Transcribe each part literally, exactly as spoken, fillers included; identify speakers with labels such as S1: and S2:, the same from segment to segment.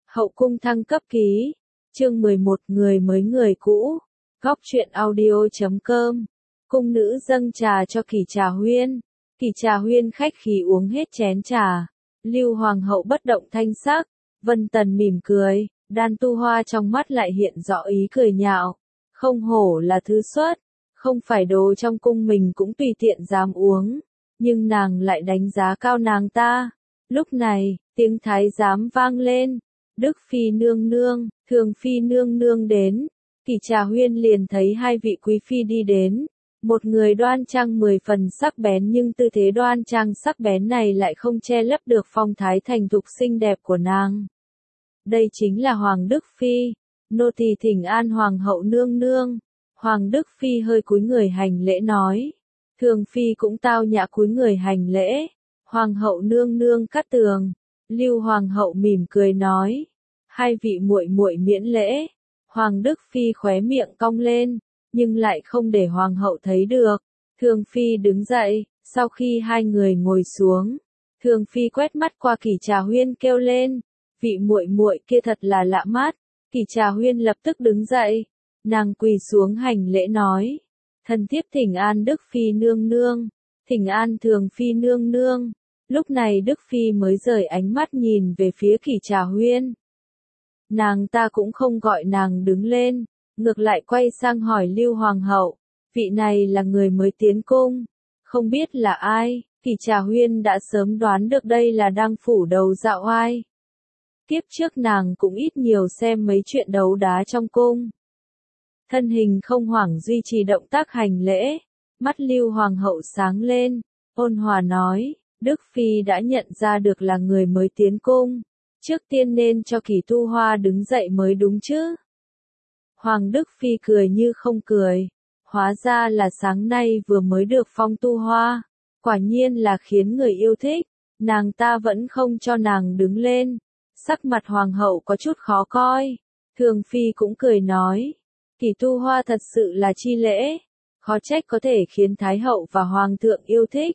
S1: Hậu cung thăng cấp ký, chương mười một người mới người cũ, góc truyện audio chấm com, cung nữ dâng trà cho Kỷ Trà Huyên, Kỷ Trà Huyên khách khí uống hết chén trà, Lưu Hoàng hậu bất động thanh sắc, Vân Tần mỉm cười, Đan Tu Hoa trong mắt lại hiện rõ ý cười nhạo, không hổ là thứ xuất, không phải đồ trong cung mình cũng tùy tiện dám uống, nhưng nàng lại đánh giá cao nàng ta. Lúc này, tiếng thái giám vang lên, Đức Phi nương nương, Thường Phi nương nương đến, Kỷ Trà Huyên liền thấy hai vị quý phi đi đến, một người đoan trang mười phần sắc bén nhưng tư thế đoan trang sắc bén này lại không che lấp được phong thái thành thục xinh đẹp của nàng. Đây chính là Hoàng Đức Phi, nô tỳ thỉnh an Hoàng hậu nương nương. Hoàng Đức Phi hơi cúi người hành lễ nói, Thường Phi cũng tao nhã cúi người hành lễ, Hoàng hậu nương nương cát tường. Lưu Hoàng hậu mỉm cười nói, hai vị muội muội miễn lễ. Hoàng Đức Phi khóe miệng cong lên, nhưng lại không để Hoàng hậu thấy được. Thường Phi đứng dậy, sau khi hai người ngồi xuống, Thường Phi quét mắt qua Kỷ Trà Huyên kêu lên, vị muội muội kia thật là lạ mắt. Kỷ Trà Huyên lập tức đứng dậy, nàng quỳ xuống hành lễ nói, thần thiếp thỉnh an Đức Phi nương nương, thỉnh an Thường Phi nương nương. Lúc này Đức Phi mới rời ánh mắt nhìn về phía Kỷ Trà Huyên. Nàng ta cũng không gọi nàng đứng lên, ngược lại quay sang hỏi Lưu Hoàng hậu, vị này là người mới tiến cung, không biết là ai. Kỷ Trà Huyên đã sớm đoán được đây là Đăng phủ đầu Dạo Oai. Kiếp trước nàng cũng ít nhiều xem mấy chuyện đấu đá trong cung. Thân hình không hoảng duy trì động tác hành lễ, mắt Lưu Hoàng hậu sáng lên, ôn hòa nói, Đức Phi đã nhận ra được là người mới tiến cung, trước tiên nên cho Kỷ Tu Hoa đứng dậy mới đúng chứ. Hoàng Đức Phi cười như không cười, hóa ra là sáng nay vừa mới được phong Tu Hoa, quả nhiên là khiến người yêu thích, nàng ta vẫn không cho nàng đứng lên, sắc mặt Hoàng hậu có chút khó coi. Thường Phi cũng cười nói, Kỷ Tu Hoa thật sự là chi lễ, khó trách có thể khiến Thái hậu và Hoàng thượng yêu thích.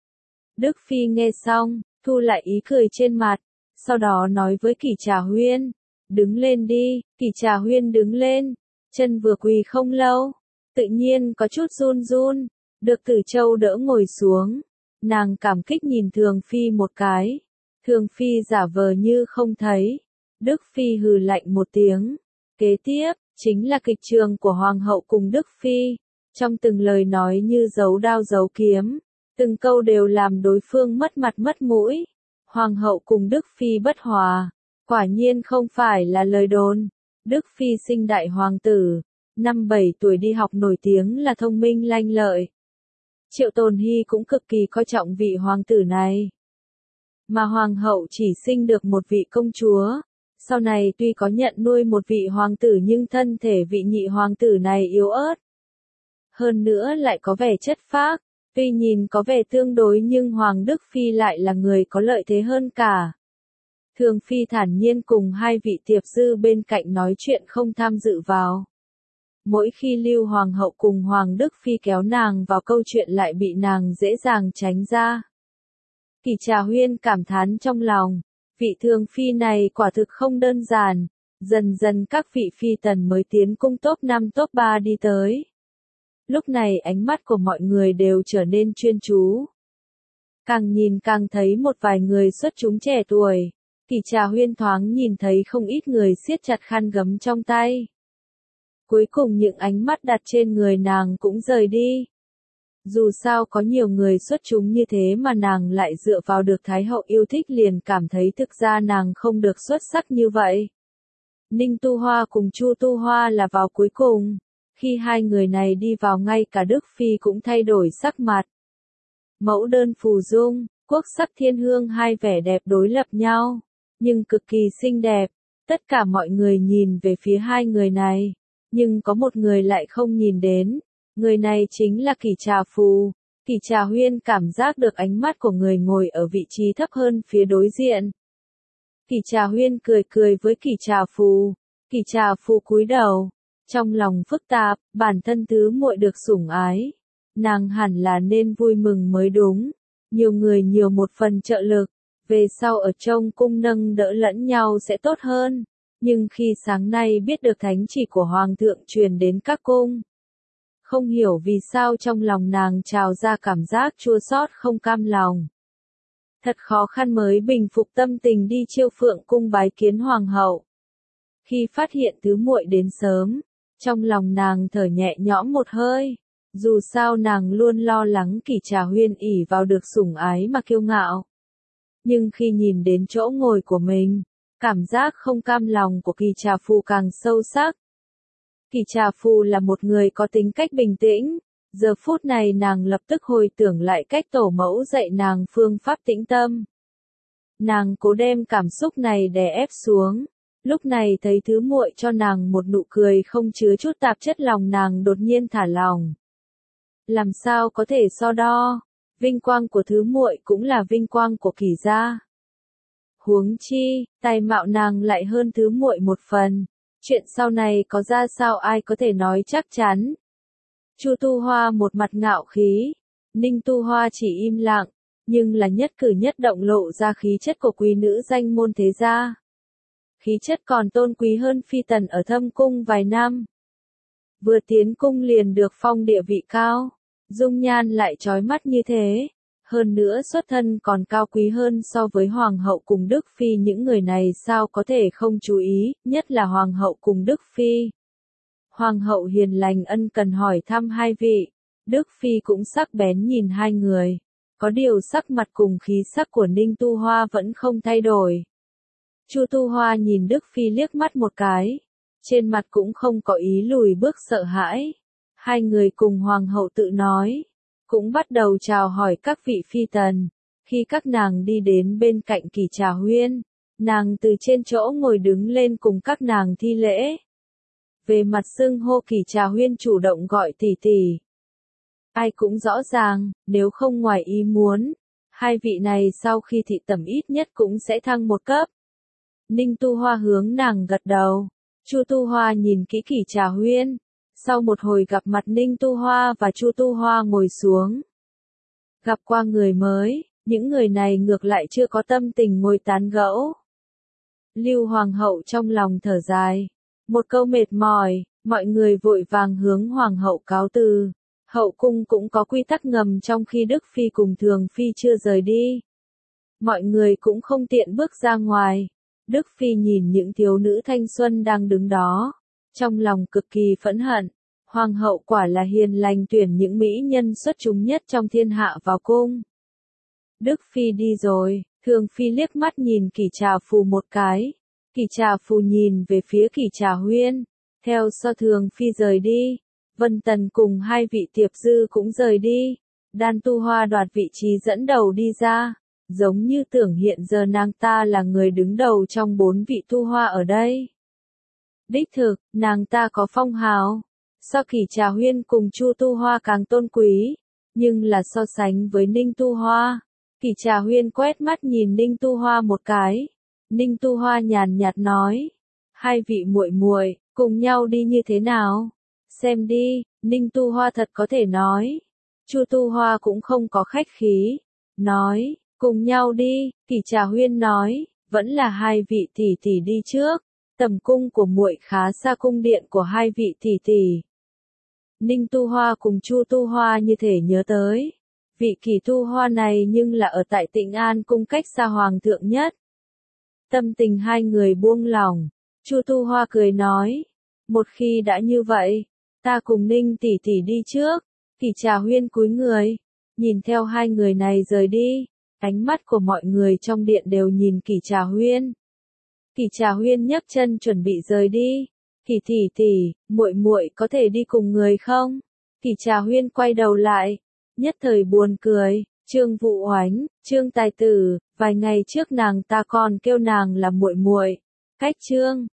S1: Đức Phi nghe xong, thu lại ý cười trên mặt, sau đó nói với Kỷ Trà Huyên, đứng lên đi. Kỷ Trà Huyên đứng lên, chân vừa quỳ không lâu, tự nhiên có chút run run, được Tử Châu đỡ ngồi xuống, nàng cảm kích nhìn Thường Phi một cái, Thường Phi giả vờ như không thấy, Đức Phi hừ lạnh một tiếng, kế tiếp, chính là kịch trường của Hoàng hậu cùng Đức Phi, trong từng lời nói như giấu đao giấu kiếm. Từng câu đều làm đối phương mất mặt mất mũi. Hoàng hậu cùng Đức Phi bất hòa, quả nhiên không phải là lời đồn. Đức Phi sinh đại hoàng tử, năm bảy tuổi đi học nổi tiếng là thông minh lanh lợi. Triệu Tồn Hy cũng cực kỳ coi trọng vị hoàng tử này. Mà hoàng hậu chỉ sinh được một vị công chúa. Sau này tuy có nhận nuôi một vị hoàng tử nhưng thân thể vị nhị hoàng tử này yếu ớt. Hơn nữa lại có vẻ chất phác. Tuy nhìn có vẻ tương đối nhưng Hoàng Đức Phi lại là người có lợi thế hơn cả. Thường Phi thản nhiên cùng hai vị tiệp dư bên cạnh nói chuyện không tham dự vào. Mỗi khi Lưu Hoàng hậu cùng Hoàng Đức Phi kéo nàng vào câu chuyện lại bị nàng dễ dàng tránh ra. Kỷ Trà Huyên cảm thán trong lòng, vị Thường Phi này quả thực không đơn giản, dần dần các vị phi tần mới tiến cung top năm top ba đi tới. Lúc này ánh mắt của mọi người đều trở nên chuyên chú. Càng nhìn càng thấy một vài người xuất chúng trẻ tuổi. Kỷ Trà Huyên thoáng nhìn thấy không ít người siết chặt khăn gấm trong tay. Cuối cùng những ánh mắt đặt trên người nàng cũng rời đi. Dù sao có nhiều người xuất chúng như thế mà nàng lại dựa vào được Thái hậu yêu thích liền cảm thấy thực ra nàng không được xuất sắc như vậy. Ninh Tu Hoa cùng Chu Tu Hoa là vào cuối cùng. Khi hai người này đi vào ngay cả Đức Phi cũng thay đổi sắc mặt. Mẫu đơn phù dung, quốc sắc thiên hương hai vẻ đẹp đối lập nhau, nhưng cực kỳ xinh đẹp. Tất cả mọi người nhìn về phía hai người này, nhưng có một người lại không nhìn đến. Người này chính là Kỷ Trà Phù. Kỷ Trà Huyên cảm giác được ánh mắt của người ngồi ở vị trí thấp hơn phía đối diện. Kỷ Trà Huyên cười cười với Kỷ Trà Phù. Kỷ Trà Phù cúi đầu. Trong lòng phức tạp, bản thân tứ muội được sủng ái. Nàng hẳn là nên vui mừng mới đúng. Nhiều người nhiều một phần trợ lực. về sau ở trong cung nâng đỡ lẫn nhau sẽ tốt hơn. Nhưng khi sáng nay biết được thánh chỉ của Hoàng thượng truyền đến các cung, không hiểu vì sao trong lòng nàng trào ra cảm giác chua xót không cam lòng. Thật khó khăn mới bình phục tâm tình đi Chiêu Phượng cung bái kiến Hoàng hậu. Khi phát hiện tứ muội đến sớm, trong lòng nàng thở nhẹ nhõm một hơi. Dù sao nàng luôn lo lắng Kỷ Trà Huyên ỷ vào được sủng ái mà kiêu ngạo. Nhưng khi nhìn đến chỗ ngồi của mình, cảm giác không cam lòng của Kỷ Trà Phù càng sâu sắc. Kỷ Trà Phù là một người có tính cách bình tĩnh, giờ phút này nàng lập tức hồi tưởng lại cách tổ mẫu dạy nàng phương pháp tĩnh tâm. Nàng cố đem cảm xúc này đè ép xuống, lúc này thấy tứ muội cho nàng một nụ cười không chứa chút tạp chất, lòng nàng đột nhiên thả lỏng. Làm sao có thể so đo, vinh quang của tứ muội cũng là vinh quang của Kỷ gia. Huống chi, tài mạo nàng lại hơn tứ muội một phần. Chuyện sau này có ra sao ai có thể nói chắc chắn. Chu Tu Hoa một mặt ngạo khí, Ninh Tu Hoa chỉ im lặng, nhưng là nhất cử nhất động lộ ra khí chất của quý nữ danh môn thế gia. Khí chất còn tôn quý hơn phi tần ở thâm cung vài năm. Vừa tiến cung liền được phong địa vị cao, dung nhan lại chói mắt như thế. Hơn nữa xuất thân còn cao quý hơn so với Hoàng hậu cùng Đức Phi, những người này sao có thể không chú ý, nhất là Hoàng hậu cùng Đức Phi. Hoàng hậu hiền lành ân cần hỏi thăm hai vị, Đức Phi cũng sắc bén nhìn hai người. Có điều sắc mặt cùng khí sắc của Ninh Tu Hoa vẫn không thay đổi. Chu Tu Hoa nhìn Đức Phi liếc mắt một cái, trên mặt cũng không có ý lùi bước sợ hãi. Hai người cùng Hoàng hậu tự nói, cũng bắt đầu chào hỏi các vị phi tần. Khi các nàng đi đến bên cạnh Kỷ Trà Huyên, nàng từ trên chỗ ngồi đứng lên cùng các nàng thi lễ. Về mặt xưng hô Kỷ Trà Huyên chủ động gọi tỷ tỷ. Ai cũng rõ ràng, nếu không ngoài ý muốn, hai vị này sau khi thị tẩm ít nhất cũng sẽ thăng một cấp. Ninh Tu Hoa hướng nàng gật đầu. Chu Tu Hoa nhìn kỹ Kỷ Trà Huyên. Sau một hồi gặp mặt, Ninh Tu Hoa và Chu Tu Hoa ngồi xuống. Gặp qua người mới, những người này ngược lại chưa có tâm tình ngồi tán gẫu. Lưu Hoàng hậu trong lòng thở dài. Một câu mệt mỏi, mọi người vội vàng hướng Hoàng hậu cáo từ. Hậu cung cũng có quy tắc ngầm trong khi Đức Phi cùng Thường Phi chưa rời đi. Mọi người cũng không tiện bước ra ngoài. Đức Phi nhìn những thiếu nữ thanh xuân đang đứng đó, trong lòng cực kỳ phẫn hận. Hoàng hậu quả là hiền lành tuyển những mỹ nhân xuất chúng nhất trong thiên hạ vào cung. Đức Phi đi rồi, Thường Phi liếc mắt nhìn Kỷ Trà Phù một cái. Kỷ Trà Phù nhìn về phía Kỷ Trà Huyên. Theo sau Thường Phi rời đi, Vân Tần cùng hai vị tiệp dư cũng rời đi. Đan Tu Hoa đoạt vị trí dẫn đầu đi ra, giống như tưởng hiện giờ nàng ta là người đứng đầu trong bốn vị Tu Hoa ở đây. Đích thực, nàng ta có phong hào. So Kỷ Trà Huyên cùng Chu Tu Hoa càng tôn quý, nhưng là so sánh với Ninh Tu Hoa. Kỷ Trà Huyên quét mắt nhìn Ninh Tu Hoa một cái. Ninh Tu Hoa nhàn nhạt nói, hai vị muội muội cùng nhau đi như thế nào? Xem đi. Ninh Tu Hoa thật có thể nói. Chu Tu Hoa cũng không có khách khí, nói, cùng nhau đi. Kỷ Trà Huyên nói, vẫn là hai vị tỷ tỷ đi trước. Tầm cung của muội khá xa cung điện của hai vị tỷ tỷ. Ninh Tu Hoa cùng Chu Tu Hoa như thể nhớ tới. Vị Kỷ Tu Hoa này nhưng là ở tại Tịnh An cung cách xa Hoàng thượng nhất. Tâm tình hai người buông lỏng. Chu Tu Hoa cười nói, một khi đã như vậy, ta cùng Ninh tỷ tỷ đi trước. Kỷ Trà Huyên cúi người, nhìn theo hai người này rời đi. Ánh mắt của mọi người trong điện đều nhìn Kỷ Trà Huyên. Kỷ Trà Huyên nhấc chân chuẩn bị rời đi. Kỷ tỷ tỷ, muội muội có thể đi cùng người không? Kỷ Trà Huyên quay đầu lại, nhất thời buồn cười. Trương Vũ Oánh, Trương Tài Tử, vài ngày trước nàng ta còn kêu nàng là muội muội. Cách Trương